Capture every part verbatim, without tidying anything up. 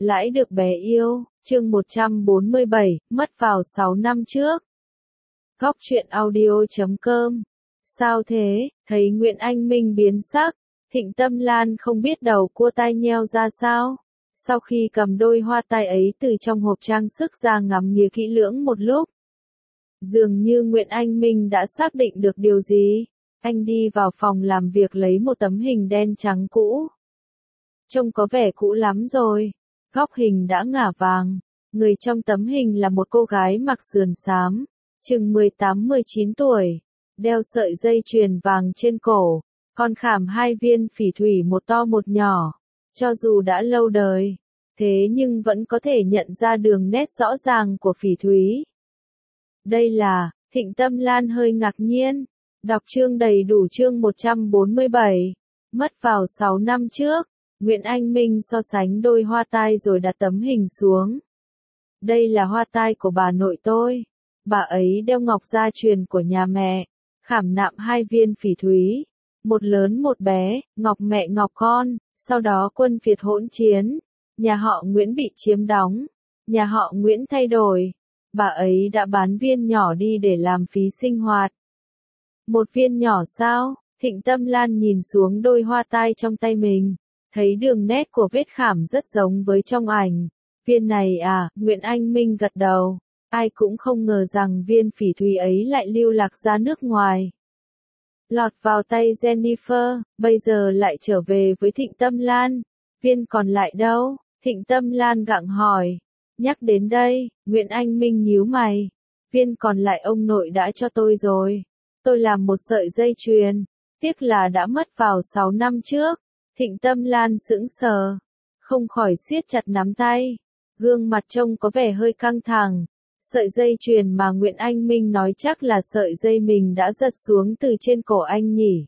Lãi được bé yêu, chương một trăm bốn mươi bảy, mất vào sáu năm trước. Góc truyện audio chấm com. Sao thế, thấy Nguyễn Anh Minh biến sắc, Thịnh Tâm Lan không biết đầu cua tai nheo ra sao. Sau khi cầm đôi hoa tai ấy từ trong hộp trang sức ra ngắm nghía kỹ lưỡng một lúc. Dường như Nguyễn Anh Minh đã xác định được điều gì. Anh đi vào phòng làm việc lấy một tấm hình đen trắng cũ. Trông có vẻ cũ lắm rồi. Góc hình đã ngả vàng. Người trong tấm hình là một cô gái mặc sườn xám, chừng mười tám mười chín tuổi, đeo sợi dây chuyền vàng trên cổ, còn khảm hai viên phỉ thủy một to một nhỏ. Cho dù đã lâu đời, thế nhưng vẫn có thể nhận ra đường nét rõ ràng của phỉ thúy. Đây là, Thịnh Tâm Lan hơi ngạc nhiên. Đọc chương đầy đủ chương một trăm bốn mươi bảy. Mất vào sáu năm trước, Nguyễn Anh Minh so sánh đôi hoa tai rồi đặt tấm hình xuống. Đây là hoa tai của bà nội tôi. Bà ấy đeo ngọc gia truyền của nhà mẹ, khảm nạm hai viên phỉ thúy, một lớn một bé, ngọc mẹ ngọc con. Sau đó quân Việt hỗn chiến, nhà họ Nguyễn bị chiếm đóng, nhà họ Nguyễn thay đổi. Bà ấy đã bán viên nhỏ đi để làm phí sinh hoạt. Một viên nhỏ sao? Thịnh Tâm Lan nhìn xuống đôi hoa tai trong tay mình, thấy đường nét của vết khảm rất giống với trong ảnh. Viên này à? Nguyễn Anh Minh gật đầu. Ai cũng không ngờ rằng viên phỉ thúy ấy lại lưu lạc ra nước ngoài. Lọt vào tay Jennifer, bây giờ lại trở về với Thịnh Tâm Lan. Viên còn lại đâu? Thịnh Tâm Lan gặng hỏi. Nhắc đến đây, Nguyễn Anh Minh nhíu mày. Viên còn lại ông nội đã cho tôi rồi. Tôi làm một sợi dây chuyền, tiếc là đã mất vào sáu năm trước. Thịnh Tâm Lan sững sờ, không khỏi siết chặt nắm tay. Gương mặt trông có vẻ hơi căng thẳng. Sợi dây chuyền mà Nguyễn Anh Minh nói chắc là sợi dây mình đã giật xuống từ trên cổ anh nhỉ?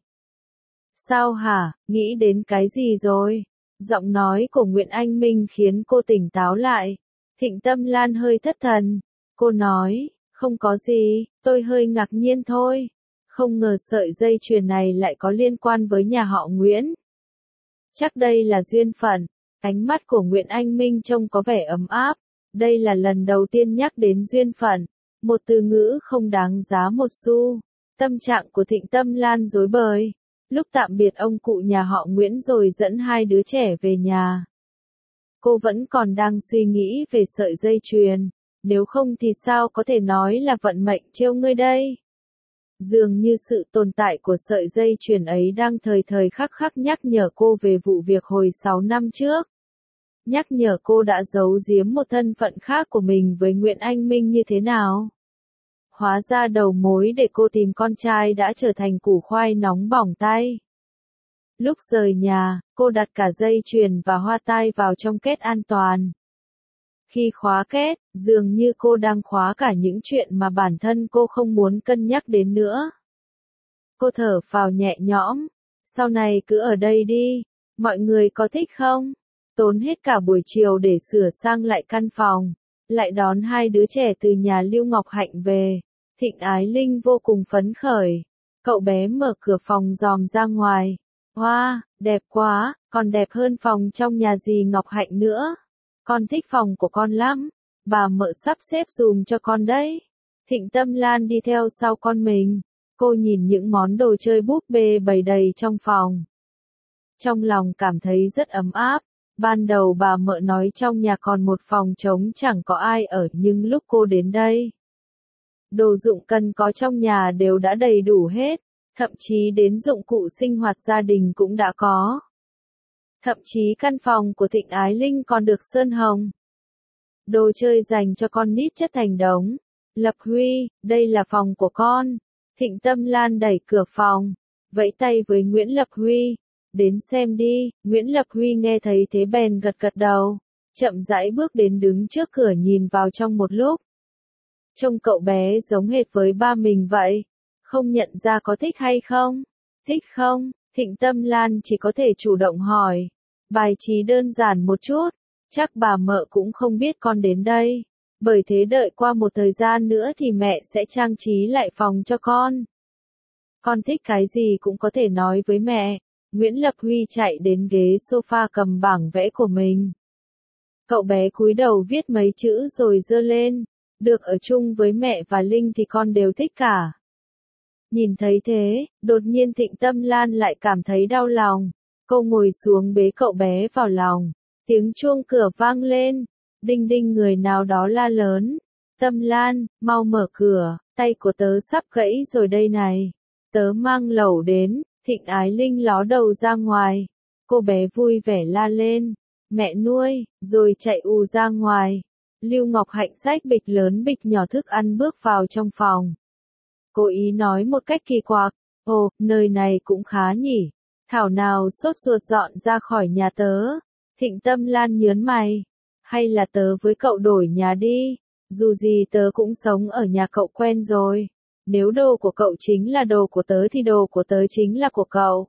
Sao hả, nghĩ đến cái gì rồi? Giọng nói của Nguyễn Anh Minh khiến cô tỉnh táo lại. Thịnh Tâm Lan hơi thất thần. Cô nói, không có gì, tôi hơi ngạc nhiên thôi. Không ngờ sợi dây chuyền này lại có liên quan với nhà họ Nguyễn. Chắc đây là duyên phận. Ánh mắt của Nguyễn Anh Minh trông có vẻ ấm áp. Đây là lần đầu tiên nhắc đến duyên phận, một từ ngữ không đáng giá một xu. Tâm trạng của Thịnh Tâm Lan rối bời. Lúc tạm biệt ông cụ nhà họ Nguyễn rồi dẫn hai đứa trẻ về nhà. Cô vẫn còn đang suy nghĩ về sợi dây chuyền, nếu không thì sao có thể nói là vận mệnh trêu ngươi đây. Dường như sự tồn tại của sợi dây chuyền ấy đang thời thời khắc khắc nhắc nhở cô về vụ việc hồi sáu năm trước. Nhắc nhở cô đã giấu giếm một thân phận khác của mình với Nguyễn Anh Minh như thế nào. Hóa ra đầu mối để cô tìm con trai đã trở thành củ khoai nóng bỏng tay. Lúc rời nhà, cô đặt cả dây chuyền và hoa tai vào trong két an toàn. Khi khóa két, dường như cô đang khóa cả những chuyện mà bản thân cô không muốn cân nhắc đến nữa. Cô thở phào nhẹ nhõm. Sau này cứ ở đây đi. Mọi người có thích không? Tốn hết cả buổi chiều để sửa sang lại căn phòng, lại đón hai đứa trẻ từ nhà Lưu Ngọc Hạnh về. Thịnh Ái Linh vô cùng phấn khởi. Cậu bé mở cửa phòng dòm ra ngoài. Wow, đẹp quá, còn đẹp hơn phòng trong nhà dì Ngọc Hạnh nữa. Con thích phòng của con lắm. Bà mợ sắp xếp dùm cho con đấy. Thịnh Tâm Lan đi theo sau con mình. Cô nhìn những món đồ chơi búp bê bày đầy trong phòng. Trong lòng cảm thấy rất ấm áp. Ban đầu bà mợ nói trong nhà còn một phòng trống chẳng có ai ở, nhưng lúc cô đến đây, đồ dụng cần có trong nhà đều đã đầy đủ hết, thậm chí đến dụng cụ sinh hoạt gia đình cũng đã có. Thậm chí căn phòng của Thịnh Ái Linh còn được sơn hồng. Đồ chơi dành cho con nít chất thành đống. Lập Huy, đây là phòng của con. Thịnh Tâm Lan đẩy cửa phòng, vẫy tay với Nguyễn Lập Huy. Đến xem đi. Nguyễn Lập Huy nghe thấy thế bèn gật gật đầu, chậm rãi bước đến đứng trước cửa nhìn vào trong một lúc. Trông cậu bé giống hệt với ba mình vậy. Không nhận ra có thích hay không? Thích không? Thịnh Tâm Lan chỉ có thể chủ động hỏi. Bài trí đơn giản một chút, chắc bà mợ cũng không biết con đến đây. Bởi thế đợi qua một thời gian nữa thì mẹ sẽ trang trí lại phòng cho con. Con thích cái gì cũng có thể nói với mẹ. Nguyễn Lập Huy chạy đến ghế sofa cầm bảng vẽ của mình. Cậu bé cúi đầu viết mấy chữ rồi giơ lên. Được ở chung với mẹ và Linh thì con đều thích cả. Nhìn thấy thế, đột nhiên Thịnh Tâm Lan lại cảm thấy đau lòng. Cô ngồi xuống bế cậu bé vào lòng. Tiếng chuông cửa vang lên. Đinh đinh, người nào đó la lớn. Tâm Lan, mau mở cửa, tay của tớ sắp gãy rồi đây này. Tớ mang lẩu đến. Thịnh Ái Linh ló đầu ra ngoài. Cô bé vui vẻ la lên. Mẹ nuôi, rồi chạy ù ra ngoài. Lưu Ngọc Hạnh xách bịch lớn bịch nhỏ thức ăn bước vào trong phòng. Cô ý nói một cách kỳ quặc. Ồ, nơi này cũng khá nhỉ. Thảo nào sốt ruột dọn ra khỏi nhà tớ. Thịnh Tâm Lan nhớn mày. Hay là tớ với cậu đổi nhà đi. Dù gì tớ cũng sống ở nhà cậu quen rồi. Nếu đồ của cậu chính là đồ của tớ thì đồ của tớ chính là của cậu.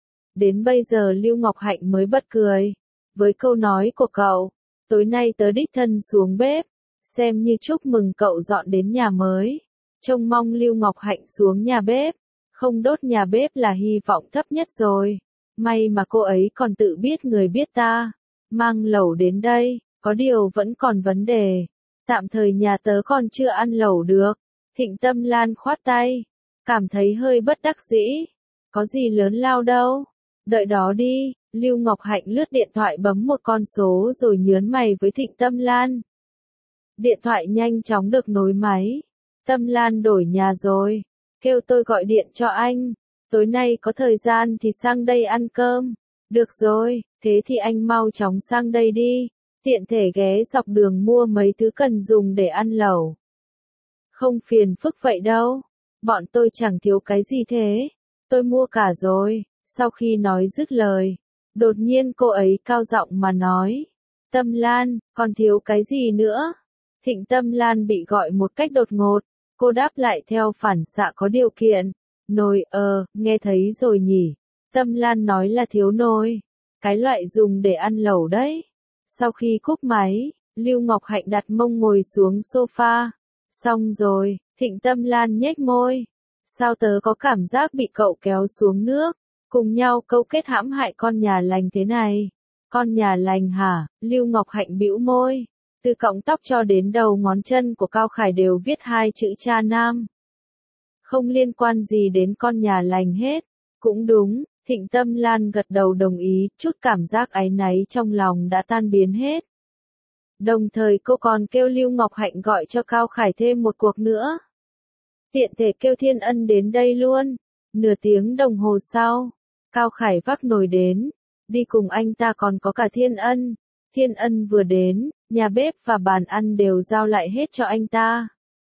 Đến bây giờ Lưu Ngọc Hạnh mới bật cười. Với câu nói của cậu, tối nay tớ đích thân xuống bếp, xem như chúc mừng cậu dọn đến nhà mới. Trông mong Lưu Ngọc Hạnh xuống nhà bếp, không đốt nhà bếp là hy vọng thấp nhất rồi. May mà cô ấy còn tự biết người biết ta, mang lẩu đến đây, có điều vẫn còn vấn đề. Tạm thời nhà tớ còn chưa ăn lẩu được. Thịnh Tâm Lan khoát tay, cảm thấy hơi bất đắc dĩ. Có gì lớn lao đâu. Đợi đó đi. Lưu Ngọc Hạnh lướt điện thoại bấm một con số rồi nhớn mày với Thịnh Tâm Lan. Điện thoại nhanh chóng được nối máy. Tâm Lan đổi nhà rồi. Kêu tôi gọi điện cho anh. Tối nay có thời gian thì sang đây ăn cơm. Được rồi, thế thì anh mau chóng sang đây đi. Tiện thể ghé dọc đường mua mấy thứ cần dùng để ăn lẩu. Không phiền phức vậy đâu. Bọn tôi chẳng thiếu cái gì thế. Tôi mua cả rồi. Sau khi nói dứt lời, đột nhiên cô ấy cao giọng mà nói. Tâm Lan, còn thiếu cái gì nữa? Thịnh Tâm Lan bị gọi một cách đột ngột. Cô đáp lại theo phản xạ có điều kiện. Nồi, ờ, nghe thấy rồi nhỉ. Tâm Lan nói là thiếu nồi. Cái loại dùng để ăn lẩu đấy. Sau khi cúp máy, Lưu Ngọc Hạnh đặt mông ngồi xuống sofa. Xong rồi, Thịnh Tâm Lan nhếch môi. Sao tớ có cảm giác bị cậu kéo xuống nước? Cùng nhau câu kết hãm hại con nhà lành thế này. Con nhà lành hả? Lưu Ngọc Hạnh bĩu môi. Từ cọng tóc cho đến đầu ngón chân của Cao Khải đều viết hai chữ cha nam. Không liên quan gì đến con nhà lành hết. Cũng đúng, Thịnh Tâm Lan gật đầu đồng ý, chút cảm giác áy náy trong lòng đã tan biến hết. Đồng thời cô còn kêu Lưu Ngọc Hạnh gọi cho Cao Khải thêm một cuộc nữa. Tiện thể kêu Thiên Ân đến đây luôn. Nửa tiếng đồng hồ sau, Cao Khải vác nồi đến. Đi cùng anh ta còn có cả Thiên Ân. Thiên Ân vừa đến, nhà bếp và bàn ăn đều giao lại hết cho anh ta.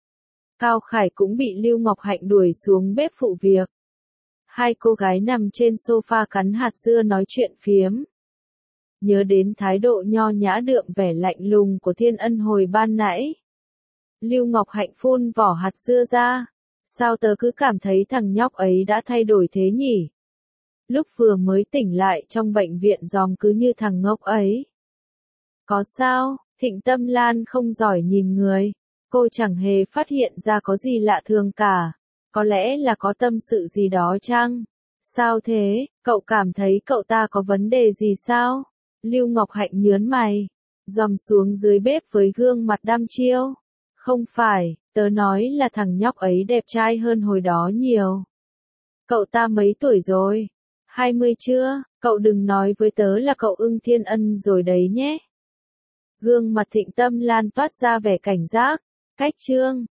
Cao Khải cũng bị Lưu Ngọc Hạnh đuổi xuống bếp phụ việc. Hai cô gái nằm trên sofa cắn hạt dưa nói chuyện phiếm. Nhớ đến thái độ nho nhã đượm vẻ lạnh lùng của Thiên Ân hồi ban nãy. Lưu Ngọc Hạnh phun vỏ hạt dưa ra. Sao tớ cứ cảm thấy thằng nhóc ấy đã thay đổi thế nhỉ? Lúc vừa mới tỉnh lại trong bệnh viện giòm cứ như thằng ngốc ấy. Có sao? Thịnh Tâm Lan không giỏi nhìn người. Cô chẳng hề phát hiện ra có gì lạ thường cả. Có lẽ là có tâm sự gì đó chăng? Sao thế? Cậu cảm thấy cậu ta có vấn đề gì sao? Lưu Ngọc Hạnh nhớn mày. Dòm xuống dưới bếp với gương mặt đăm chiêu. Không phải, tớ nói là thằng nhóc ấy đẹp trai hơn hồi đó nhiều. Cậu ta mấy tuổi rồi? hai mươi chưa? Cậu đừng nói với tớ là cậu ưng Thiên Ân rồi đấy nhé. Gương mặt Thịnh Tâm Lan toát ra vẻ cảnh giác. Cách chương